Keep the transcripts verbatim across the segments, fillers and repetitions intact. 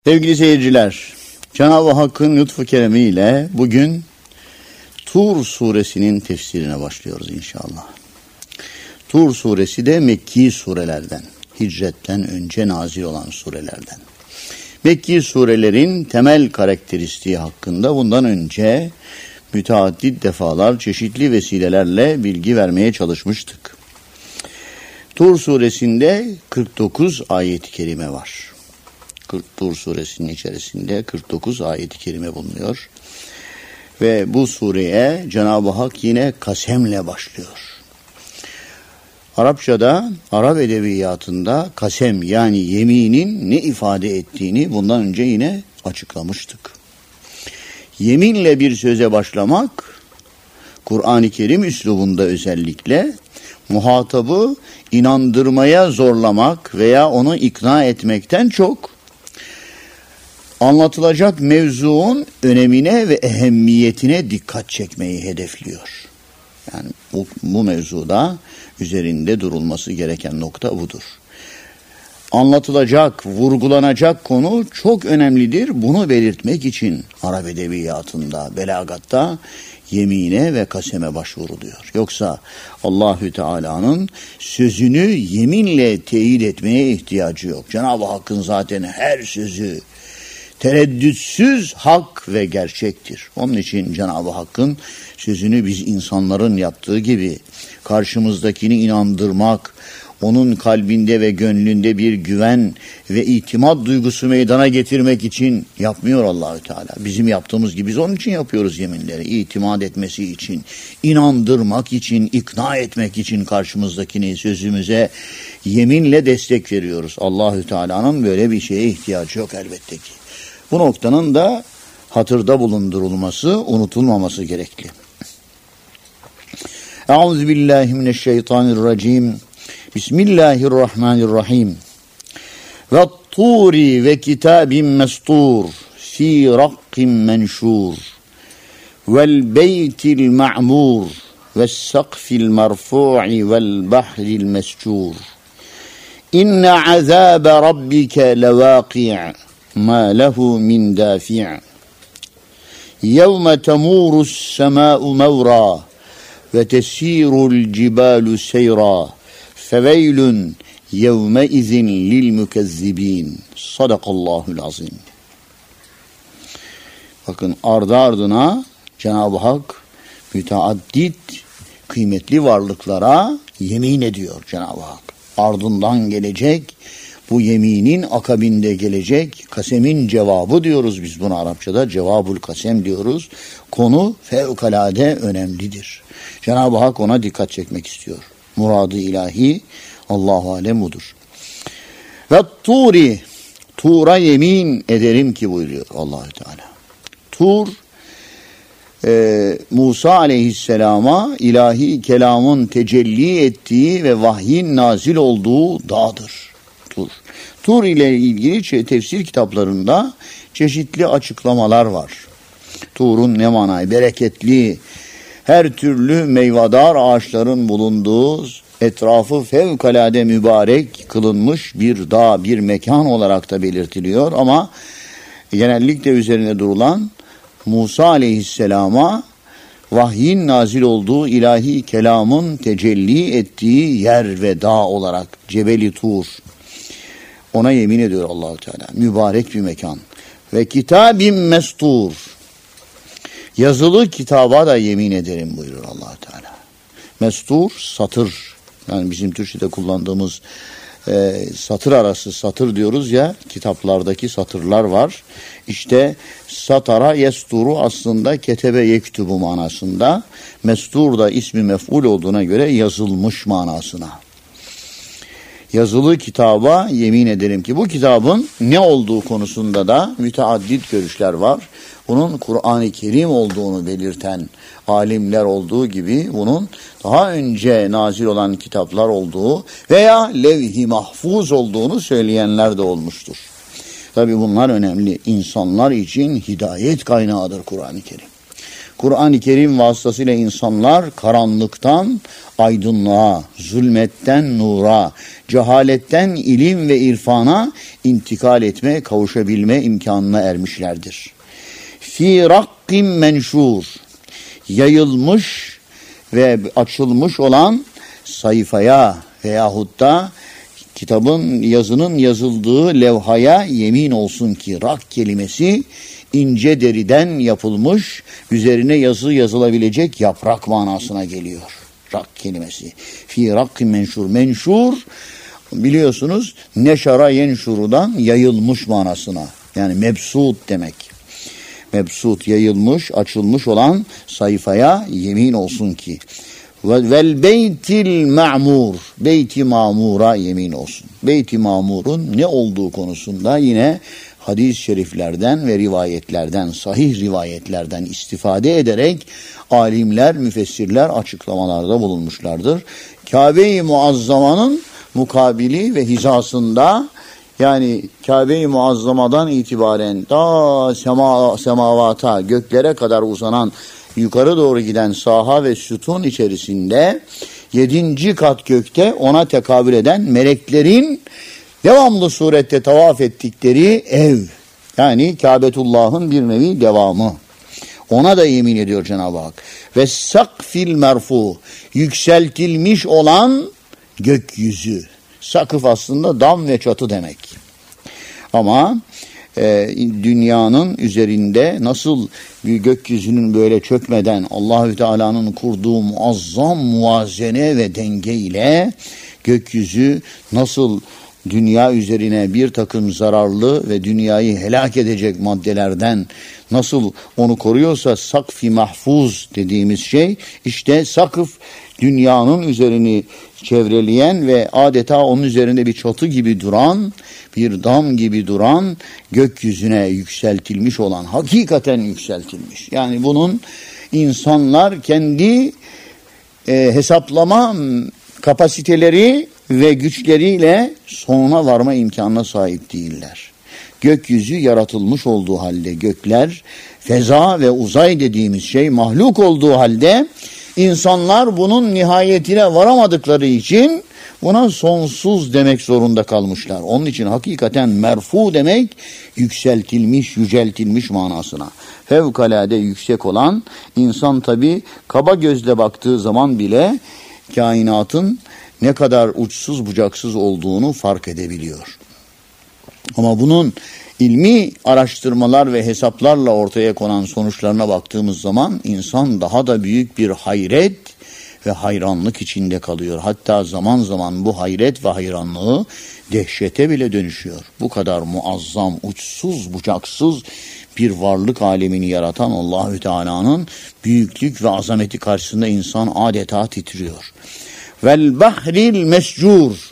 Sevgili seyirciler, Cenab-ı Hakk'ın lütfu keremiyle bugün Tur suresinin tefsirine başlıyoruz inşallah. Tur suresi de Mekki surelerden, hicretten önce nazil olan surelerden. Mekki surelerin temel karakteristiği hakkında bundan önce müteaddit defalar çeşitli vesilelerle bilgi vermeye çalışmıştık. Tur suresinde kırk dokuz ayet-i kerime var. Tur suresinin içerisinde kırk dokuz ayet-i kerime bulunuyor. Ve bu sureye Cenab-ı Hak yine kasemle başlıyor. Arapçada, Arap edebiyatında kasem yani yeminin ne ifade ettiğini bundan önce yine açıklamıştık. Yeminle bir söze başlamak, Kur'an-ı Kerim üslubunda özellikle muhatabı inandırmaya zorlamak veya onu ikna etmekten çok, anlatılacak mevzuun önemine ve ehemmiyetine dikkat çekmeyi hedefliyor. Yani bu, bu mevzuda üzerinde durulması gereken nokta budur. Anlatılacak, vurgulanacak konu çok önemlidir. Bunu belirtmek için Arap edebiyatında, belagatta yemine ve kaseme başvuruluyor. Yoksa Allahü Teala'nın sözünü yeminle teyit etmeye ihtiyacı yok. Cenab-ı Hakk'ın zaten her sözü tereddütsüz hak ve gerçektir. Onun için Cenab-ı Hakk'ın sözünü biz insanların yaptığı gibi karşımızdakini inandırmak, onun kalbinde ve gönlünde bir güven ve itimat duygusu meydana getirmek için yapmıyor Allahü Teala. Bizim yaptığımız gibi biz onun için yapıyoruz yeminleri. İtimat etmesi için, inandırmak için, ikna etmek için karşımızdakini sözümüze yeminle destek veriyoruz. Allahü Teala'nın böyle bir şeye ihtiyacı yok elbette ki. Bu noktanın da hatırda bulundurulması, unutulmaması gerekli. Euzubillahimineşşeytanirracim. Bismillahirrahmanirrahim. Ve turi ve kitabin mestur fi rakkin menşur vel beytil ma'mur ve sakfil merfu'i vel bahril mescur. İnne azabe rabbike levâki' ma lehu min dafi'. Yevme temurus semâ'u mevra ve tesirul cibalu seyra. Feveylün yevme izin lil mükezzibin. Sadakallahul azim. Bakın ardı ardına Cenab-ı Hak müteaddit kıymetli varlıklara yemin ediyor Cenab-ı Hak. Ardından gelecek, bu yeminin akabinde gelecek kasemin cevabı diyoruz biz buna Arapçada. Cevabul kasem diyoruz. Konu fevkalade önemlidir. Cenab-ı Hak ona dikkat çekmek istiyor. Muradı ilahi Allahu alem budur. Ve turi, Tur'a yemin ederim ki buyuruyor Allahü Teala. Tur, e, Musa aleyhisselama ilahi kelamın tecelli ettiği ve vahyin nazil olduğu dağdır. Tur. Tur ile ilgili tefsir kitaplarında çeşitli açıklamalar var. Tur'un ne manayı? Bereketli, her türlü meyvedar ağaçların bulunduğu, etrafı fevkalade mübarek kılınmış bir dağ, bir mekan olarak da belirtiliyor. Ama genellikle üzerine durulan Musa aleyhisselama vahyin nazil olduğu ilahi kelamın tecelli ettiği yer ve dağ olarak Cebeli Tur. Ona yemin ediyor Allah-u Teala. Mübarek bir mekan. Ve kitabim mestur. Yazılı kitaba da yemin ederim buyurur Allah-u Teala. Mestur, satır. Yani bizim Türkçe'de kullandığımız e, satır arası satır diyoruz ya, kitaplardaki satırlar var. İşte satara yesturu aslında ketebe yektubu manasında. Mestur da ismi mef'ul olduğuna göre yazılmış manasına. Yazılı kitaba yemin ederim ki bu kitabın ne olduğu konusunda da müteaddit görüşler var. Bunun Kur'an-ı Kerim olduğunu belirten alimler olduğu gibi bunun daha önce nazil olan kitaplar olduğu veya levh-i mahfuz olduğunu söyleyenler de olmuştur. Tabi bunlar önemli. İnsanlar için hidayet kaynağıdır Kur'an-ı Kerim. Kur'an-ı Kerim vasıtasıyla insanlar karanlıktan aydınlığa, zulmetten nura, cehaletten ilim ve irfana intikal etme, kavuşabilme imkanına ermişlerdir. Fi rakkim menşur, yayılmış ve açılmış olan sayfaya veyahut da kitabın, yazının yazıldığı levhaya yemin olsun ki rak kelimesi ince deriden yapılmış, üzerine yazı yazılabilecek yaprak manasına geliyor. Rak kelimesi. Fi rakkim menşur. Menşur biliyorsunuz neşara yenşurudan yayılmış manasına. Yani mebsut demek. Mebsut, yayılmış, açılmış olan sayfaya yemin olsun ki. Vel beytil ma'mur. Beyti mamura yemin olsun. Beyti mamurun ne olduğu konusunda yine hadis-i şeriflerden ve rivayetlerden, sahih rivayetlerden istifade ederek alimler, müfessirler açıklamalarda bulunmuşlardır. Kabe-i Muazzama'nın mukabili ve hizasında, yani Kabe-i Muazzama'dan itibaren ta sema, semavata, göklere kadar uzanan, yukarı doğru giden saha ve sütun içerisinde yedinci kat gökte ona tekabül eden meleklerin devamlı surette tavaf ettikleri ev. Yani Kâbetullah'ın bir nevi devamı. Ona da yemin ediyor Cenab-ı Hak. Ve sakfil merfu, yükseltilmiş olan gökyüzü. Sakıf aslında dam ve çatı demek. Ama e, dünyanın üzerinde nasıl bir gökyüzünün böyle çökmeden Allahü Teala'nın kurduğu muazzam muvazene ve denge ile gökyüzü nasıl dünya üzerine bir takım zararlı ve dünyayı helak edecek maddelerden nasıl onu koruyorsa, sakf-i mahfuz dediğimiz şey işte sakıf, dünyanın üzerini çevreleyen ve adeta onun üzerinde bir çatı gibi duran, bir dam gibi duran, gökyüzüne yükseltilmiş olan, hakikaten yükseltilmiş. Yani bunun insanlar kendi e, hesaplama kapasiteleri ve güçleriyle sonuna varma imkanına sahip değiller. Gökyüzü yaratılmış olduğu halde, gökler, feza ve uzay dediğimiz şey mahluk olduğu halde insanlar bunun nihayetine varamadıkları için buna sonsuz demek zorunda kalmışlar. Onun için hakikaten merfu demek yükseltilmiş, yüceltilmiş manasına. Fevkalade yüksek olan, insan tabi kaba gözle baktığı zaman bile kainatın ne kadar uçsuz bucaksız olduğunu fark edebiliyor. Ama bunun ilmi araştırmalar ve hesaplarla ortaya konan sonuçlarına baktığımız zaman insan daha da büyük bir hayret ve hayranlık içinde kalıyor. Hatta zaman zaman bu hayret ve hayranlığı dehşete bile dönüşüyor. Bu kadar muazzam, uçsuz bucaksız bir varlık alemini yaratan Allahü Teala'nın büyüklük ve azameti karşısında insan adeta titriyor. Vel bahril mescur,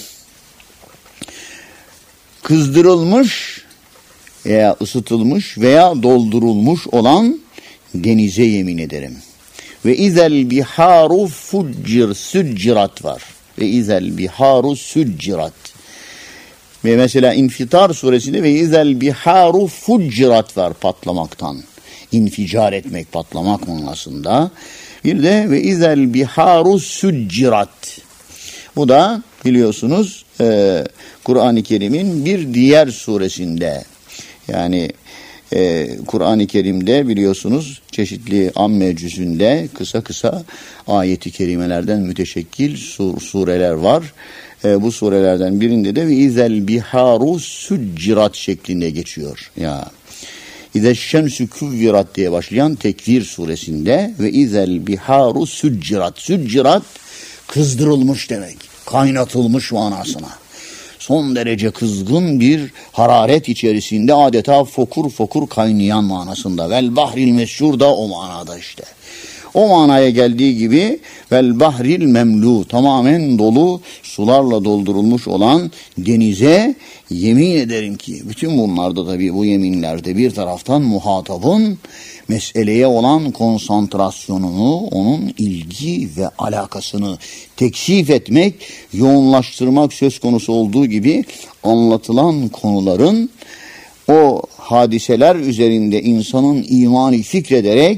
kızdırılmış veya ısıtılmış veya doldurulmuş olan denize yemin ederim. Ve izel biharu fuccir, süccirat var. Ve izel biharu süccirat. Ve mesela İnfitar suresinde ve izel biharu fuccirat var, patlamaktan. İnficar etmek, patlamak manasında. Bir de ve izel biharu süccirat. Bu da biliyorsunuz e, Kur'an-ı Kerim'in bir diğer suresinde, yani e, Kur'an-ı Kerim'de biliyorsunuz çeşitli amme cüzünde kısa kısa ayeti kerimelerden müteşekkil sur, sureler var. E, bu surelerden birinde de ve izel biharu süccirat şeklinde geçiyor. Ya İze şemsü küvvirat diye başlayan Tekvir suresinde ve izel biharu süccirat. Süccirat kızdırılmış demek. Kaynatılmış manasına. Son derece kızgın bir hararet içerisinde adeta fokur fokur kaynayan manasında. Vel bahril meşhur da o manada işte. O manaya geldiği gibi vel bahril memlu, tamamen dolu, sularla doldurulmuş olan denize yemin ederim ki, bütün bunlarda tabii bu yeminlerde bir taraftan muhatabın meseleye olan konsantrasyonunu, onun ilgi ve alakasını teksif etmek, yoğunlaştırmak söz konusu olduğu gibi anlatılan konuların o hadiseler üzerinde insanın imanı fikrederek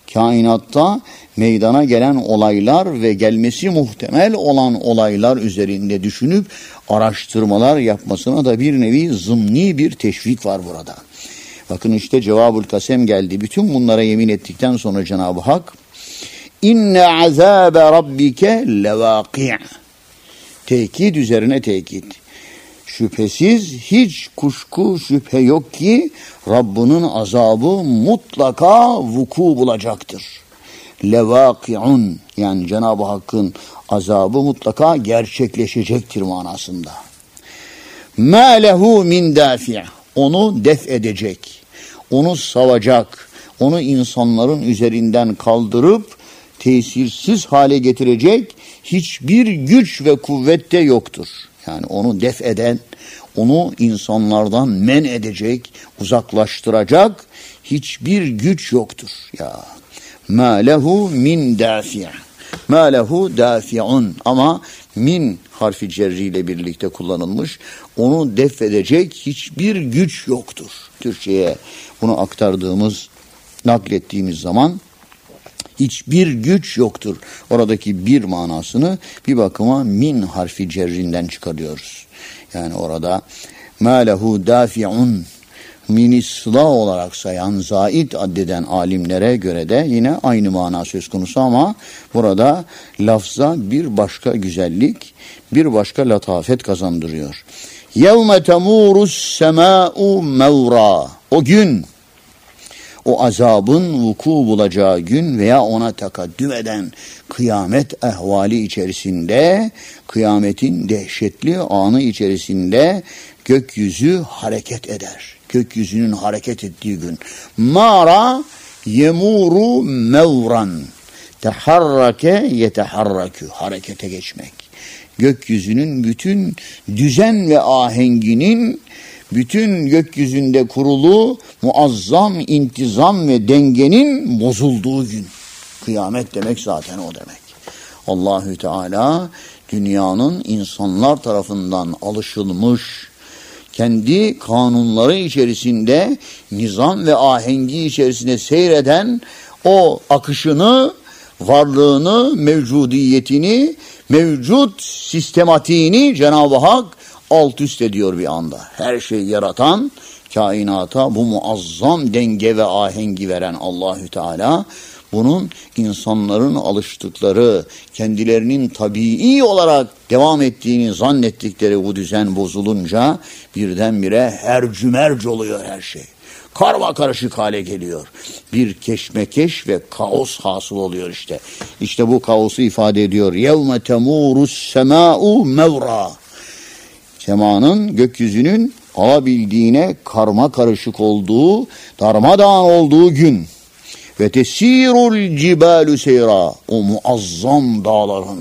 kainatta meydana gelen olaylar ve gelmesi muhtemel olan olaylar üzerinde düşünüp araştırmalar yapmasına da bir nevi zımni bir teşvik var burada. Bakın işte cevabul kasem geldi. Bütün bunlara yemin ettikten sonra Cenab-ı Hak İnne azâbe rabbike levâki'. Tekit üzerine tekit. Şüphesiz hiç kuşku şüphe yok ki Rabbinin azabı mutlaka vuku bulacaktır. Levâki'un, yani Cenab-ı Hakk'ın azabı mutlaka gerçekleşecektir manasında. Mâ lehu min dâfi'. Onu def edecek, onu savacak, onu insanların üzerinden kaldırıp tesirsiz hale getirecek hiçbir güç ve kuvvette yoktur. Yani onu def eden, onu insanlardan men edecek, uzaklaştıracak hiçbir güç yoktur. Ya ma lehu min dafi'. Ma lehu dafi'un, ama min harfi cerriyle birlikte kullanılmış. Onu def edecek hiçbir güç yoktur. Türkçe'ye bunu aktardığımız, naklettiğimiz zaman hiçbir güç yoktur. Oradaki bir manasını bir bakıma min harfi cerrinden çıkarıyoruz. Yani orada ma lehu dafi'un minisla olarak sayan, zait addeden alimlere göre de yine aynı mana söz konusu, ama burada lafza bir başka güzellik, bir başka latafet kazandırıyor. Yevme temurus semâ'u mevra. O gün, o azabın vuku bulacağı gün veya ona takaddüm eden kıyamet ehvali içerisinde, kıyametin dehşetli anı içerisinde gökyüzü hareket eder. Gökyüzünün hareket ettiği gün. Mara yemuru mevran. Teharrake yeteharrakü. Harekete geçmek. Gökyüzünün bütün düzen ve ahenginin, bütün gökyüzünde kurulu muazzam intizam ve dengenin bozulduğu gün. Kıyamet demek zaten o demek. Allahü Teala dünyanın insanlar tarafından alışılmış, kendi kanunları içerisinde, nizam ve ahengi içerisinde seyreden o akışını, varlığını, mevcudiyetini, mevcut sistematiğini Cenab-ı Hak alt üst ediyor bir anda. Her şeyi yaratan, kainata bu muazzam denge ve ahengi veren Allahü Teala, bunun insanların alıştıkları, kendilerinin tabii olarak devam ettiğini zannettikleri bu düzen bozulunca birdenbire hercümerc oluyor her şey. Karma karışık hale geliyor. Bir keşmekeş ve kaos hasıl oluyor işte. İşte bu kaosu ifade ediyor. Yevme temurus semâ'u mevra. Semanın, gökyüzünün alabildiğine karma karışık olduğu, darmadağın olduğu gün. Ve tesirul cibalu seyra. O muazzam dağların,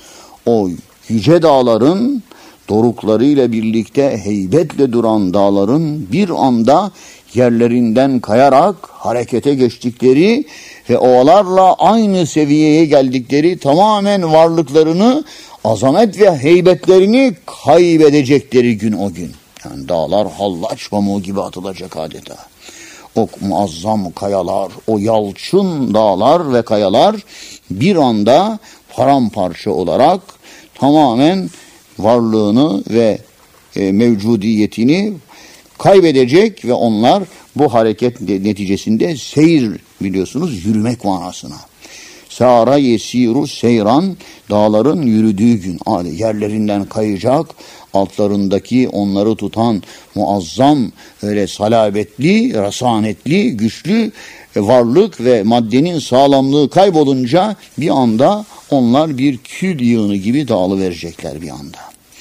o yüce dağların, doruklarıyla birlikte heybetle duran dağların bir anda yerlerinden kayarak harekete geçtikleri ve oğlarla aynı seviyeye geldikleri, tamamen varlıklarını, azamet ve heybetlerini kaybedecekleri gün o gün. Yani dağlar hallaç pamuğu gibi atılacak adeta. O muazzam kayalar, o yalçın dağlar ve kayalar bir anda paramparça olarak tamamen varlığını ve e, mevcudiyetini kaybedecek ve onlar bu hareket neticesinde seyir, biliyorsunuz, yürümek manasına. Sâra yesiru seyran, dağların yürüdüğü gün, yerlerinden kayacak, altlarındaki onları tutan muazzam, öyle salabetli, rasanetli, güçlü varlık ve maddenin sağlamlığı kaybolunca bir anda onlar bir kül yığını gibi dağılıverecekler bir anda.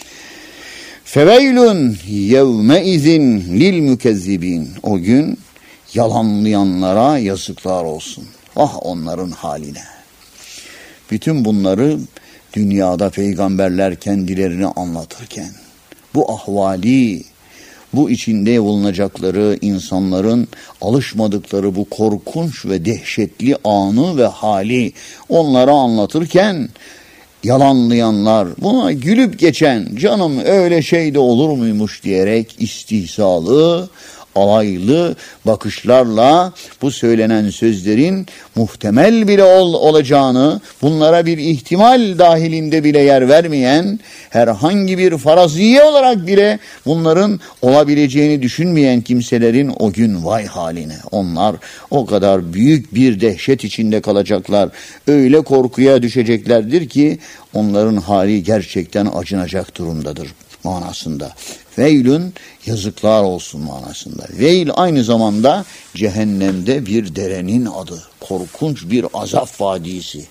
Feveylün yevmeizin lil mükezzibin. O gün yalanlayanlara yazıklar olsun. Ah onların haline. Bütün bunları dünyada peygamberler kendilerini anlatırken bu ahvali, bu içinde bulunacakları insanların alışmadıkları bu korkunç ve dehşetli anı ve hali onlara anlatırken yalanlayanlar, buna gülüp geçen, canım öyle şey de olur muymuş diyerek istihzalı, alaylı bakışlarla bu söylenen sözlerin muhtemel bile ol, olacağını, bunlara bir ihtimal dahilinde bile yer vermeyen, herhangi bir faraziye olarak bile bunların olabileceğini düşünmeyen kimselerin o gün vay haline. Onlar o kadar büyük bir dehşet içinde kalacaklar. Öyle korkuya düşeceklerdir ki onların hali gerçekten acınacak durumdadır manasında. Veylün, yazıklar olsun manasında. Veil aynı zamanda cehennemde bir derenin adı. Korkunç bir azap vadisi.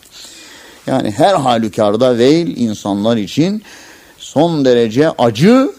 Yani her halükarda veil insanlar için son derece acı,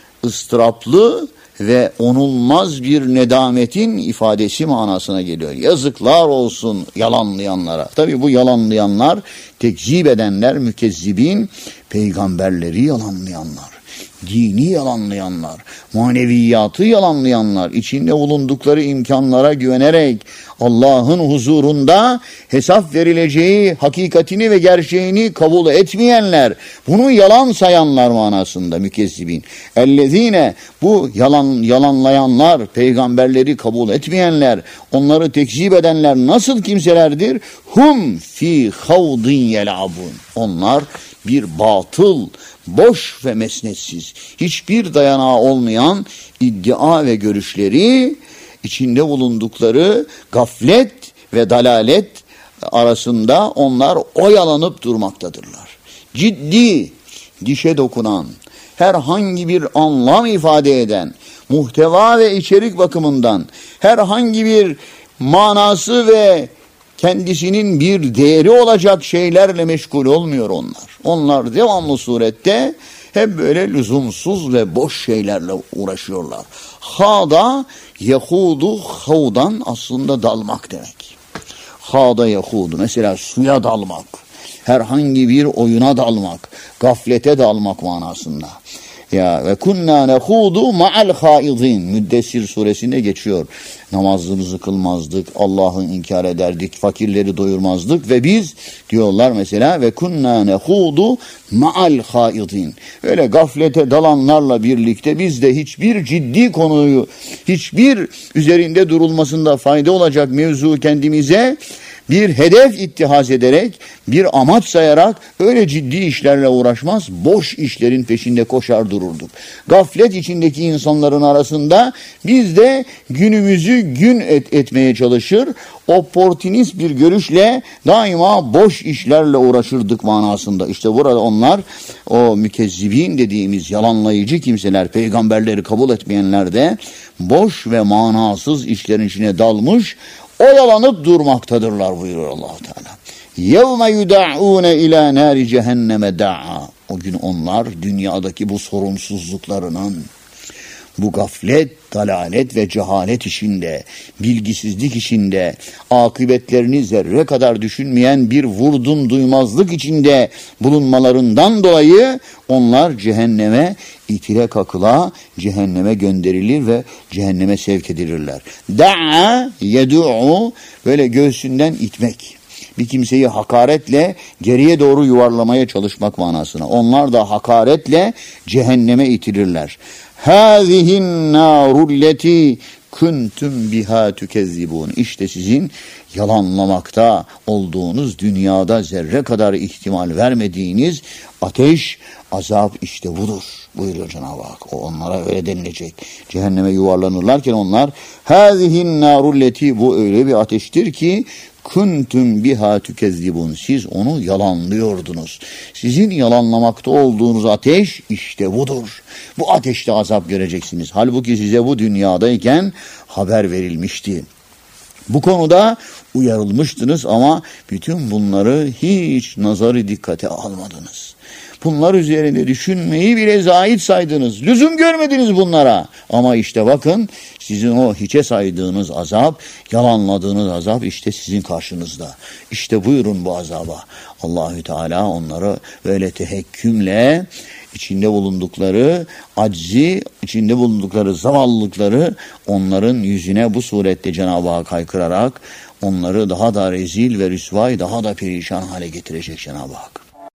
ıstıraplı ve onulmaz bir nedametin ifadesi manasına geliyor. Yazıklar olsun yalanlayanlara. Tabii bu yalanlayanlar, tekzip edenler, mükezzibin, peygamberleri yalanlayanlar, dini yalanlayanlar, maneviyatı yalanlayanlar, içinde bulundukları imkanlara güvenerek Allah'ın huzurunda hesap verileceği hakikatini ve gerçeğini kabul etmeyenler, bunu yalan sayanlar manasında mükezzibin. Ellezine, bu yalan yalanlayanlar, peygamberleri kabul etmeyenler, onları tekzip edenler nasıl kimselerdir? Hum fi havdin yel'abun. Onlar bir batıl, boş ve mesnetsiz, hiçbir dayanağı olmayan iddia ve görüşleri, içinde bulundukları gaflet ve dalalet arasında onlar oyalanıp durmaktadırlar. Ciddi, dişe dokunan, herhangi bir anlam ifade eden, muhteva ve içerik bakımından herhangi bir manası ve kendisinin bir değeri olacak şeylerle meşgul olmuyor onlar. Onlar devamlı surette hep böyle lüzumsuz ve boş şeylerle uğraşıyorlar. Hada yahudu, havdan aslında dalmak demek. Hada yahudu, mesela suya dalmak, herhangi bir oyuna dalmak, gaflete dalmak manasında. Ya ve kunna nehudu ma'al haidin. Müddessir suresinde geçiyor. Namazımızı kılmazdık, Allah'ı inkar ederdik, fakirleri doyurmazdık ve biz diyorlar mesela ve kunna nehudu ma'al haidin. Öyle gaflete dalanlarla birlikte biz de hiçbir ciddi konuyu, hiçbir üzerinde durulmasında fayda olacak mevzu kendimize bir hedef ittihaz ederek, bir amaç sayarak öyle ciddi işlerle uğraşmaz, boş işlerin peşinde koşar dururduk. Gaflet içindeki insanların arasında biz de günümüzü gün et, etmeye çalışır, oportunist bir görüşle daima boş işlerle uğraşırdık manasında. İşte burada onlar, o mükezzibin dediğimiz yalanlayıcı kimseler, peygamberleri kabul etmeyenler de boş ve manasız işlerin içine dalmış, oyalanıp durmaktadırlar buyuruyor Allah-u Teala. يَوْمَ يُدَعُونَ اِلَى نَارِ cehenneme da'a. O gün onlar dünyadaki bu sorumsuzluklarının, bu gaflet, dalalet ve cehalet işinde, bilgisizlik içinde, akıbetlerini zerre kadar düşünmeyen bir vurdum duymazlık içinde bulunmalarından dolayı onlar cehenneme itile kakıla, cehenneme gönderilir ve cehenneme sevk edilirler. Da'a yed'u, böyle göğsünden itmek. Bir kimseyi hakaretle geriye doğru yuvarlamaya çalışmak manasına. Onlar da hakaretle cehenneme itilirler. Hâzihin nârulleti kuntum biha tükezzibun. İşte sizin yalanlamakta olduğunuz, dünyada zerre kadar ihtimal vermediğiniz ateş, azap işte budur buyuruyor Cenab-ı Hak. O onlara öyle denilecek. Cehenneme yuvarlanırlarken onlar hâzihin nârulleti, bu öyle bir ateştir ki kuntum biha tükezzibun. Siz onu yalanlıyordunuz. Sizin yalanlamakta olduğunuz ateş işte budur. Bu ateşte azap göreceksiniz. Halbuki size bu dünyadayken haber verilmişti. Bu konuda uyarılmıştınız ama bütün bunları hiç nazarı dikkate almadınız. Bunlar üzerinde düşünmeyi bile zahit saydınız. Lüzum görmediniz bunlara. Ama işte bakın, sizin o hiçe saydığınız azap, yalanladığınız azap işte sizin karşınızda. İşte buyurun bu azaba. Allahü Teala onları böyle tehekkümle, içinde bulundukları aczi, içinde bulundukları zavallılıkları onların yüzüne bu surette Cenab-ı Hak haykırarak onları daha da rezil ve rüsvay, daha da perişan hale getirecek Cenab-ı Hak.